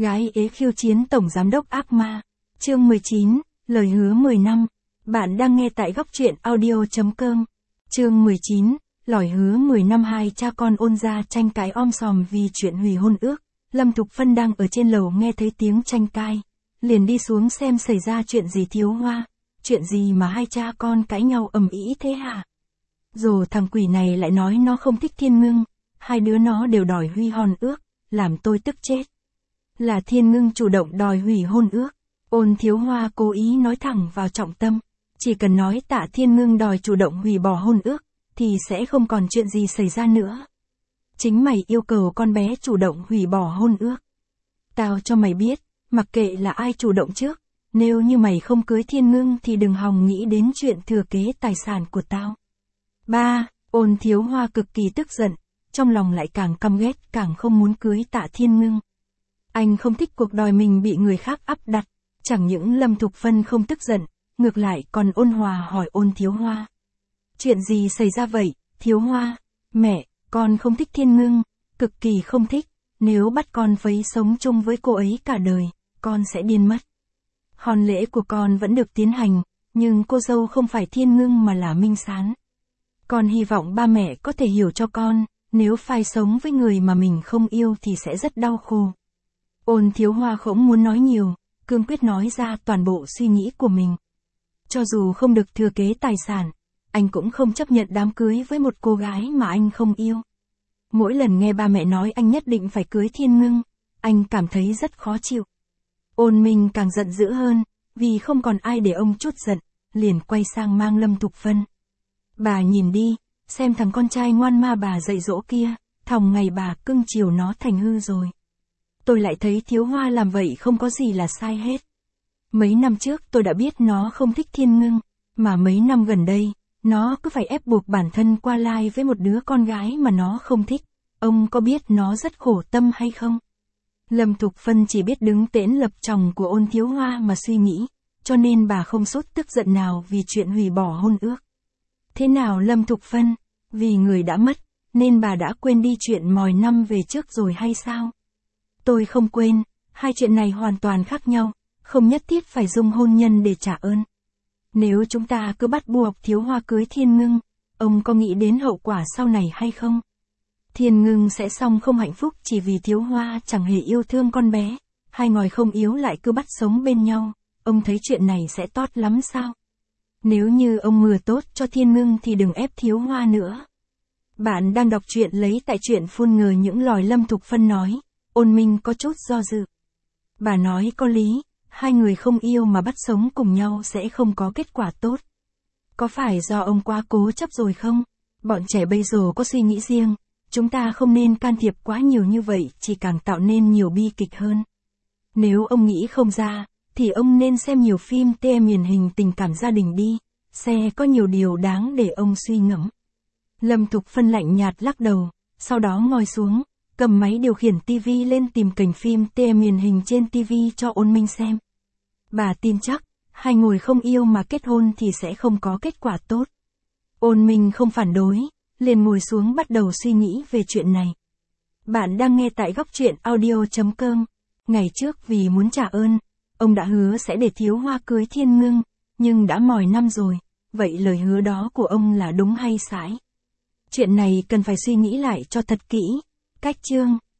Gái ế khiêu chiến tổng giám đốc ác ma. Chương 19, lời hứa 10 năm. Bạn đang nghe tại góc truyện audio.com. Chương 19, lời hứa 10 năm. Hai cha con ôn gia tranh cãi om sòm vì chuyện hủy hôn ước. Lâm Thục Phân đang ở trên lầu nghe thấy tiếng tranh cãi, liền đi xuống xem xảy ra chuyện gì. Thiếu Hoa, chuyện gì mà hai cha con cãi nhau ầm ĩ thế hả? Rồi thằng quỷ này lại nói nó không thích Thiên Ngưng, hai đứa nó đều đòi hủy hôn ước, làm tôi tức chết. Là Thiên Ngưng chủ động đòi hủy hôn ước. Ôn Thiếu Hoa cố ý nói thẳng vào trọng tâm, chỉ cần nói Tạ Thiên Ngưng đòi chủ động hủy bỏ hôn ước, thì sẽ không còn chuyện gì xảy ra nữa. Chính mày yêu cầu con bé chủ động hủy bỏ hôn ước. Tao cho mày biết, mặc kệ là ai chủ động trước, nếu như mày không cưới Thiên Ngưng thì đừng hòng nghĩ đến chuyện thừa kế tài sản của tao. Ba, Ôn Thiếu Hoa cực kỳ tức giận, trong lòng lại càng căm ghét, càng không muốn cưới Tạ Thiên Ngưng. Anh không thích cuộc đời mình bị người khác áp đặt. Chẳng những Lâm Thục Phân không tức giận, ngược lại còn ôn hòa hỏi Ôn Thiếu Hoa. Chuyện gì xảy ra vậy, Thiếu Hoa? Mẹ, con không thích Thiên Ngưng, cực kỳ không thích, nếu bắt con phải sống chung với cô ấy cả đời, con sẽ điên mất. Hôn lễ của con vẫn được tiến hành, nhưng cô dâu không phải Thiên Ngưng mà là Minh Sán. Con hy vọng ba mẹ có thể hiểu cho con, nếu phải sống với người mà mình không yêu thì sẽ rất đau khổ. Ôn Thiếu Hoa không muốn nói nhiều, cương quyết nói ra toàn bộ suy nghĩ của mình. Cho dù không được thừa kế tài sản, anh cũng không chấp nhận đám cưới với một cô gái mà anh không yêu. Mỗi lần nghe ba mẹ nói anh nhất định phải cưới Thiên Ngưng, anh cảm thấy rất khó chịu. Ôn Minh càng giận dữ hơn, vì không còn ai để ông trút giận, liền quay sang mang Lâm Thục Phân. Bà nhìn đi, xem thằng con trai ngoan ma bà dạy dỗ kia, thòng ngày bà cưng chiều nó thành hư rồi. Tôi lại thấy Thiếu Hoa làm vậy không có gì là sai hết. Mấy năm trước tôi đã biết nó không thích Thiên Ngưng, mà mấy năm gần đây, nó cứ phải ép buộc bản thân qua lại với một đứa con gái mà nó không thích. Ông có biết nó rất khổ tâm hay không? Lâm Thục Phân chỉ biết đứng tễnh lập chồng của Ôn Thiếu Hoa mà suy nghĩ, cho nên bà không sốt tức giận nào vì chuyện hủy bỏ hôn ước. Thế nào Lâm Thục Phân? Vì người đã mất, nên bà đã quên đi chuyện mòi năm về trước rồi hay sao? Tôi không quên, hai chuyện này hoàn toàn khác nhau, không nhất thiết phải dùng hôn nhân để trả ơn. Nếu chúng ta cứ bắt buộc Thiếu Hoa cưới Thiên Ngưng, ông có nghĩ đến hậu quả sau này hay không? Thiên Ngưng sẽ xong không hạnh phúc chỉ vì Thiếu Hoa chẳng hề yêu thương con bé, hai ngòi không yếu lại cứ bắt sống bên nhau, ông thấy chuyện này sẽ tốt lắm sao? Nếu như ông mừa tốt cho Thiên Ngưng thì đừng ép Thiếu Hoa nữa. Bạn đang đọc truyện lấy tại truyện phun ngờ những lời Lâm Thục Phân nói. Ôn Minh có chút do dự. Bà nói có lý, hai người không yêu mà bắt sống cùng nhau sẽ không có kết quả tốt. Có phải do ông quá cố chấp rồi không? Bọn trẻ bây giờ có suy nghĩ riêng, chúng ta không nên can thiệp quá nhiều như vậy, chỉ càng tạo nên nhiều bi kịch hơn. Nếu ông nghĩ không ra, thì ông nên xem nhiều phim truyền hình tình cảm gia đình đi, sẽ có nhiều điều đáng để ông suy ngẫm. Lâm Thục Phân lạnh nhạt lắc đầu, sau đó ngồi xuống, cầm máy điều khiển TV lên tìm kênh phim truyền hình trên TV cho Ôn Minh xem. Bà tin chắc, hai người không yêu mà kết hôn thì sẽ không có kết quả tốt. Ôn Minh không phản đối, liền ngồi xuống bắt đầu suy nghĩ về chuyện này. Bạn đang nghe tại góc truyện audio.com. Ngày trước vì muốn trả ơn, ông đã hứa sẽ để Thiếu Hoa cưới Thiên Ngưng, nhưng đã mòi năm rồi, vậy lời hứa đó của ông là đúng hay sai? Chuyện này cần phải suy nghĩ lại cho thật kỹ. Cách chương